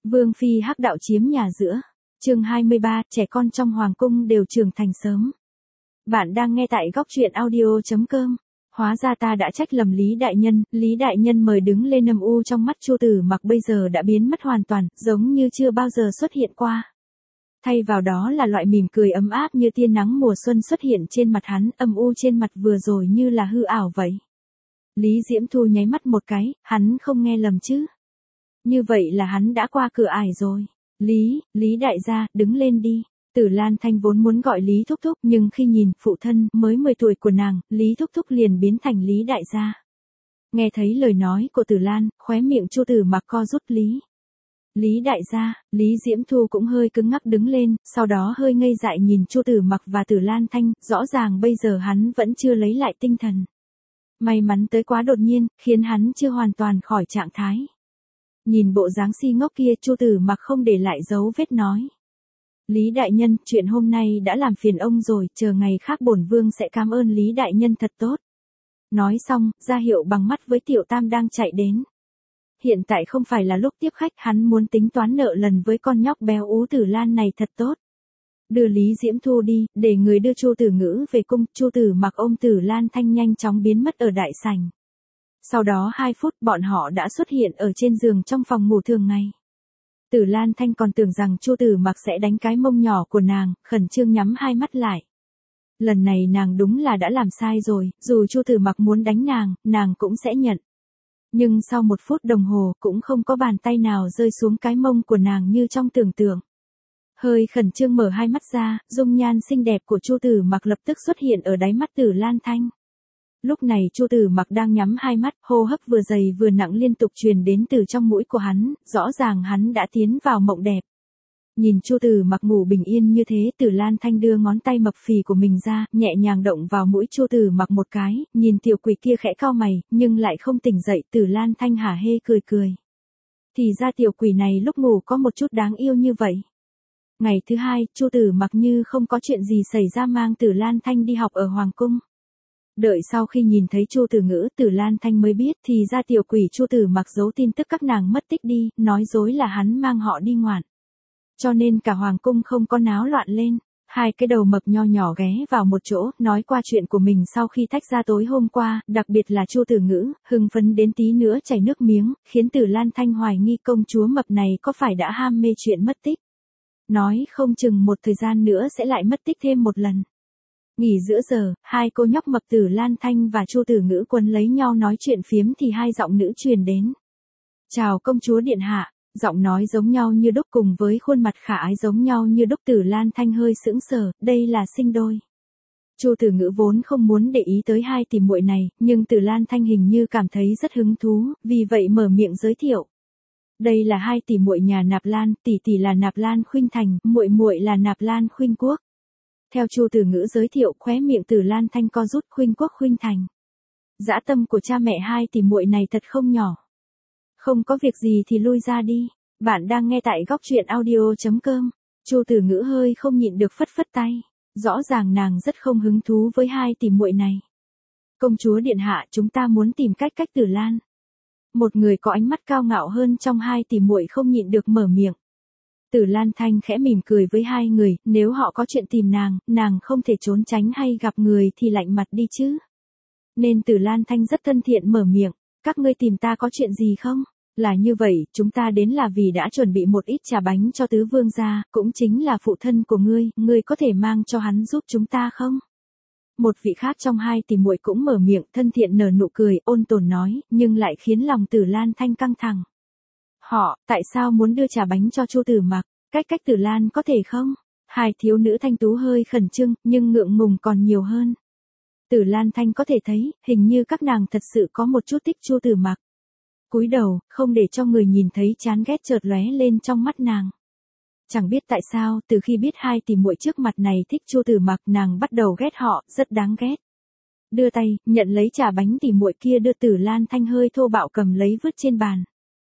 Vương phi hắc đạo chiếm nhà giữa. Chương 23, trẻ con trong hoàng cung đều trưởng thành sớm. Bạn đang nghe tại góc truyện audio.com. Hóa ra ta đã trách lầm Lý đại nhân mời đứng lên âm u trong mắt Chu Tử Mặc bây giờ đã biến mất hoàn toàn, giống như chưa bao giờ xuất hiện qua. Thay vào đó là loại mỉm cười ấm áp như tia nắng mùa xuân xuất hiện trên mặt hắn, âm u trên mặt vừa rồi như là hư ảo vậy. Lý Diễm Thu nháy mắt một cái, hắn không nghe lầm chứ. Như vậy là hắn đã qua cửa ải rồi. Lý đại gia, đứng lên đi. Tử Lan Thanh vốn muốn gọi Lý Thúc Thúc, nhưng khi nhìn phụ thân mới 10 tuổi của nàng, Lý Thúc Thúc liền biến thành Lý đại gia. Nghe thấy lời nói của Tử Lan, khóe miệng Chu Tử Mặc co rút. Lý đại gia, Lý Diễm Thu cũng hơi cứng ngắc đứng lên, sau đó hơi ngây dại nhìn Chu Tử Mặc và Tử Lan Thanh, rõ ràng bây giờ hắn vẫn chưa lấy lại tinh thần. May mắn tới quá đột nhiên, khiến hắn chưa hoàn toàn khỏi trạng thái. Nhìn bộ dáng si ngốc kia, Chu Tử Mặc không để lại dấu vết nói. Lý đại nhân, chuyện hôm nay đã làm phiền ông rồi, chờ ngày khác bổn vương sẽ cảm ơn Lý đại nhân thật tốt. Nói xong, ra hiệu bằng mắt với Tiểu Tam đang chạy đến. Hiện tại không phải là lúc tiếp khách, hắn muốn tính toán nợ lần với con nhóc béo ú Tử Lan này thật tốt. Đưa Lý Diễm Thu đi, để người đưa Chu Tử Ngữ về cung. Chu Tử Mặc ôm Tử Lan Thanh nhanh chóng biến mất ở đại sảnh. Sau đó 2 phút bọn họ đã xuất hiện ở trên giường trong phòng ngủ thường ngày. Tử Lan Thanh còn tưởng rằng Chu Tử Mặc sẽ đánh cái mông nhỏ của nàng, khẩn trương nhắm hai mắt lại. Lần này nàng đúng là đã làm sai rồi, dù Chu Tử Mặc muốn đánh nàng cũng sẽ nhận. Nhưng sau 1 phút đồng hồ cũng không có bàn tay nào rơi xuống cái mông của nàng như trong tưởng tượng. Hơi khẩn trương mở hai mắt ra, dung nhan xinh đẹp của Chu Tử Mặc lập tức xuất hiện ở đáy mắt Tử Lan Thanh. Lúc này Chu Tử Mặc đang nhắm hai mắt, hô hấp vừa dày vừa nặng liên tục truyền đến từ trong mũi của hắn, rõ ràng hắn đã tiến vào mộng đẹp. Nhìn Chu Tử Mặc ngủ bình yên như thế, Tử Lan Thanh đưa ngón tay mập phì của mình ra, nhẹ nhàng động vào mũi Chu Tử Mặc một cái, nhìn tiểu quỷ kia khẽ cau mày, nhưng lại không tỉnh dậy. Tử Lan Thanh hả hê cười. Thì ra tiểu quỷ này lúc ngủ có một chút đáng yêu như vậy. Ngày thứ 2, Chu Tử Mặc như không có chuyện gì xảy ra mang Tử Lan Thanh đi học ở hoàng cung. Đợi sau khi nhìn thấy Chu Tử Ngữ, Tử Lan Thanh mới biết thì ra tiểu quỷ Chu Tử Mặc giấu tin tức các nàng mất tích đi, nói dối là hắn mang họ đi ngoạn. Cho nên cả hoàng cung không có náo loạn lên. 2 cái đầu mập nho nhỏ ghé vào một chỗ, nói qua chuyện của mình sau khi tách ra tối hôm qua, đặc biệt là Chu Tử Ngữ, hưng phấn đến tí nữa chảy nước miếng, khiến Tử Lan Thanh hoài nghi công chúa mập này có phải đã ham mê chuyện mất tích. Nói không chừng một thời gian nữa sẽ lại mất tích thêm một lần. Nghỉ giữa giờ, 2 cô nhóc mập Tử Lan Thanh và Chu Tử Ngữ quấn lấy nhau nói chuyện phiếm thì 2 giọng nữ truyền đến. Chào công chúa điện hạ, giọng nói giống nhau như đúc cùng với khuôn mặt khả ái giống nhau như đúc. Tử Lan Thanh hơi sững sờ, đây là sinh đôi. Chu Tử Ngữ vốn không muốn để ý tới 2 tỷ muội này, nhưng Tử Lan Thanh hình như cảm thấy rất hứng thú, vì vậy mở miệng giới thiệu. Đây là 2 tỷ muội nhà Nạp Lan, tỷ là Nạp Lan Khuynh Thành, muội là Nạp Lan Khuynh Quốc. Theo Chu Tử Ngữ giới thiệu, khóe miệng Tử Lan Thanh co rút. Khuynh Quốc Khuynh Thành. Dã tâm của cha mẹ 2 tỷ muội này thật không nhỏ. Không có việc gì thì lui ra đi. Bạn đang nghe tại góc truyện audio.com. Chu Tử Ngữ hơi không nhịn được phất tay. Rõ ràng nàng rất không hứng thú với 2 tỷ muội này. Công chúa điện hạ, chúng ta muốn tìm cách Tử Lan. Một người có ánh mắt cao ngạo hơn trong 2 tỷ muội không nhịn được mở miệng. Tử Lan Thanh khẽ mỉm cười với 2 người, nếu họ có chuyện tìm nàng không thể trốn tránh hay gặp người thì lạnh mặt đi chứ. Nên Tử Lan Thanh rất thân thiện mở miệng, các ngươi tìm ta có chuyện gì không? Là như vậy, chúng ta đến là vì đã chuẩn bị một ít trà bánh cho tứ vương gia, cũng chính là phụ thân của ngươi có thể mang cho hắn giúp chúng ta không? Một vị khác trong 2 tỷ muội cũng mở miệng, thân thiện nở nụ cười, ôn tồn nói, nhưng lại khiến lòng Tử Lan Thanh căng thẳng. Họ, tại sao muốn đưa trà bánh cho Chu Tử Mặc? Cách Tử Lan có thể không? 2 thiếu nữ thanh tú hơi khẩn trương, nhưng ngượng ngùng còn nhiều hơn. Tử Lan Thanh có thể thấy, hình như các nàng thật sự có một chút thích Chu Tử Mặc. Cúi đầu, không để cho người nhìn thấy chán ghét chợt lóe lên trong mắt nàng. Chẳng biết tại sao, từ khi biết 2 tỷ muội trước mặt này thích Chu Tử Mặc, nàng bắt đầu ghét họ, rất đáng ghét. Đưa tay, nhận lấy trà bánh tỷ muội kia đưa. Tử Lan Thanh hơi thô bạo cầm lấy vứt trên bàn.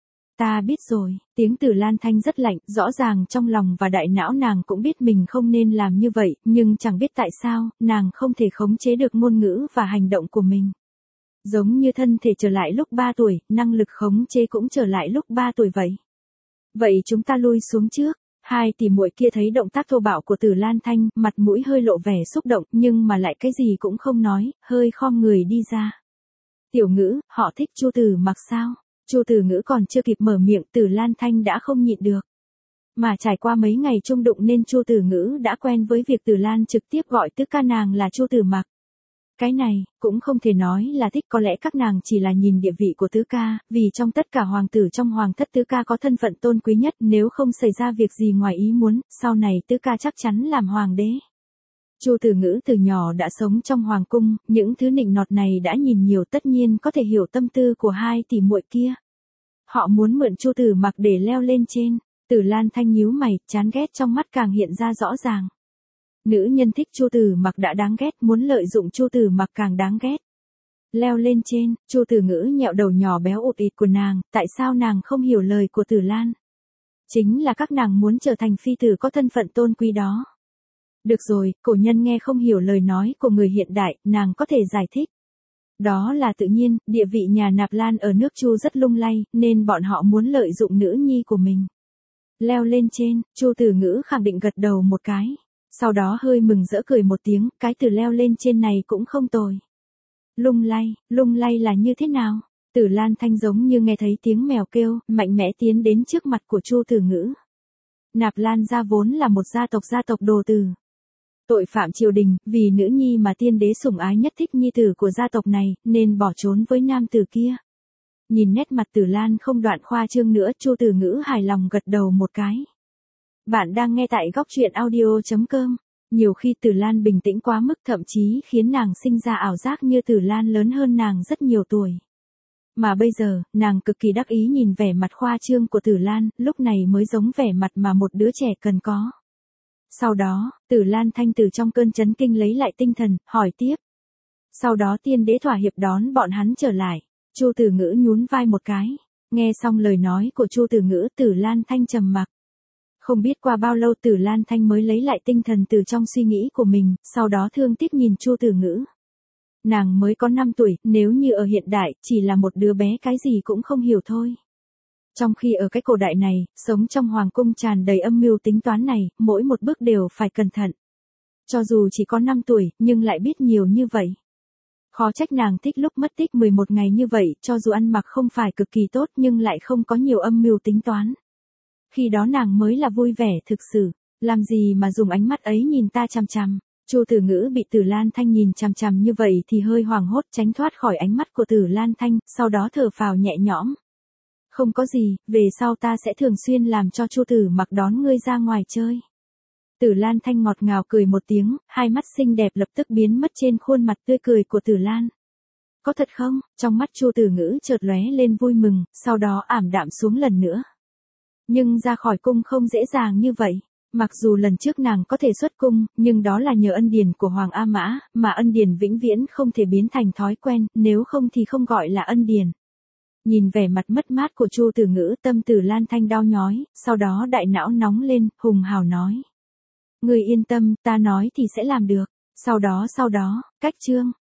Ta biết rồi, tiếng Tử Lan Thanh rất lạnh, rõ ràng trong lòng và đại não nàng cũng biết mình không nên làm như vậy, nhưng chẳng biết tại sao, nàng không thể khống chế được ngôn ngữ và hành động của mình. Giống như thân thể trở lại lúc 3 tuổi, năng lực khống chế cũng trở lại lúc 3 tuổi vậy. Vậy chúng ta lui xuống trước. Hai tỷ muội kia thấy động tác thô bạo của Tử Lan Thanh, mặt mũi hơi lộ vẻ xúc động, nhưng mà lại cái gì cũng không nói, hơi khom người đi ra. Tiểu Ngữ, họ thích Chu Tử Mặc sao? Chu Tử Ngữ còn chưa kịp mở miệng, Tử Lan Thanh đã không nhịn được. Mà trải qua mấy ngày chung đụng nên Chu Tử Ngữ đã quen với việc Tử Lan trực tiếp gọi tứ ca nàng là Chu Tử Mặc. Cái này, cũng không thể nói là thích, có lẽ các nàng chỉ là nhìn địa vị của tứ ca, vì trong tất cả hoàng tử trong hoàng thất tứ ca có thân phận tôn quý nhất, nếu không xảy ra việc gì ngoài ý muốn, sau này tứ ca chắc chắn làm hoàng đế. Chu Tử Ngữ từ nhỏ đã sống trong hoàng cung, những thứ nịnh nọt này đã nhìn nhiều, tất nhiên có thể hiểu tâm tư của hai tỷ muội kia. Họ muốn mượn Chu Tử Mặc để leo lên trên. Tử Lan Thanh nhíu mày, chán ghét trong mắt càng hiện ra rõ ràng. Nữ nhân thích Chu Tử Mặc đã đáng ghét, muốn lợi dụng Chu Tử Mặc càng đáng ghét. Leo lên trên, Chu Tử Ngữ nhẹo đầu nhỏ béo ụt ịt của nàng, tại sao nàng không hiểu lời của Tử Lan? Chính là các nàng muốn trở thành phi tử có thân phận tôn quý đó. Được rồi, cổ nhân nghe không hiểu lời nói của người hiện đại, nàng có thể giải thích. Đó là tự nhiên, địa vị nhà Nạp Lan ở nước Chu rất lung lay, nên bọn họ muốn lợi dụng nữ nhi của mình. Leo lên trên, Chu Tử Ngữ khẳng định gật đầu một cái. Sau đó hơi mừng rỡ cười một tiếng, cái từ leo lên trên này cũng không tồi. Lung lay là như thế nào? Tử Lan Thanh giống như nghe thấy tiếng mèo kêu, mạnh mẽ tiến đến trước mặt của Chu Tử Ngữ. Nạp Lan gia vốn là một gia tộc đồ tử. Tội phạm triều đình, vì nữ nhi mà tiên đế sủng ái nhất thích nhi tử của gia tộc này, nên bỏ trốn với nam tử kia. Nhìn nét mặt Tử Lan không đoạn khoa trương nữa, Chu Tử Ngữ hài lòng gật đầu một cái. Bạn đang nghe tại góc truyện audio.com. Nhiều khi Tử Lan bình tĩnh quá mức, thậm chí khiến nàng sinh ra ảo giác như Tử Lan lớn hơn nàng rất nhiều tuổi. Mà bây giờ, nàng cực kỳ đắc ý nhìn vẻ mặt khoa trương của Tử Lan, lúc này mới giống vẻ mặt mà một đứa trẻ cần có. Sau đó, Tử Lan Thanh từ trong cơn chấn kinh lấy lại tinh thần, hỏi tiếp. Sau đó tiên đế thỏa hiệp đón bọn hắn trở lại. Chu Tử Ngữ nhún vai một cái. Nghe xong lời nói của Chu Tử Ngữ, Tử Lan Thanh trầm mặc. Không biết qua bao lâu Tử Lan Thanh mới lấy lại tinh thần từ trong suy nghĩ của mình, sau đó thương tiếc nhìn Chu Tử Ngữ. Nàng mới có 5 tuổi, nếu như ở hiện đại, chỉ là một đứa bé cái gì cũng không hiểu thôi. Trong khi ở cái cổ đại này, sống trong hoàng cung tràn đầy âm mưu tính toán này, mỗi một bước đều phải cẩn thận. Cho dù chỉ có 5 tuổi, nhưng lại biết nhiều như vậy. Khó trách nàng thích lúc mất tích 11 ngày như vậy, cho dù ăn mặc không phải cực kỳ tốt nhưng lại không có nhiều âm mưu tính toán. Khi đó nàng mới là vui vẻ thực sự, làm gì mà dùng ánh mắt ấy nhìn ta chằm chằm. Chu Tử Ngữ bị Tử Lan Thanh nhìn chằm chằm như vậy thì hơi hoảng hốt tránh thoát khỏi ánh mắt của Tử Lan Thanh, sau đó thở phào nhẹ nhõm. Không có gì, về sau ta sẽ thường xuyên làm cho Chu Tử Mặc đón ngươi ra ngoài chơi. Tử Lan Thanh ngọt ngào cười một tiếng, hai mắt xinh đẹp lập tức biến mất trên khuôn mặt tươi cười của Tử Lan. Có thật không? Trong mắt Chu Tử Ngữ chợt lóe lên vui mừng, sau đó ảm đạm xuống lần nữa. Nhưng ra khỏi cung không dễ dàng như vậy. Mặc dù lần trước nàng có thể xuất cung, nhưng đó là nhờ ân điển của Hoàng A Mã, mà ân điển vĩnh viễn không thể biến thành thói quen, nếu không thì không gọi là ân điển. Nhìn vẻ mặt mất mát của Chu Tử Ngữ, tâm Tử Lan Thanh đau nhói, sau đó đại não nóng lên, hùng hào nói. Ngươi yên tâm, ta nói thì sẽ làm được. Sau đó, cách chương.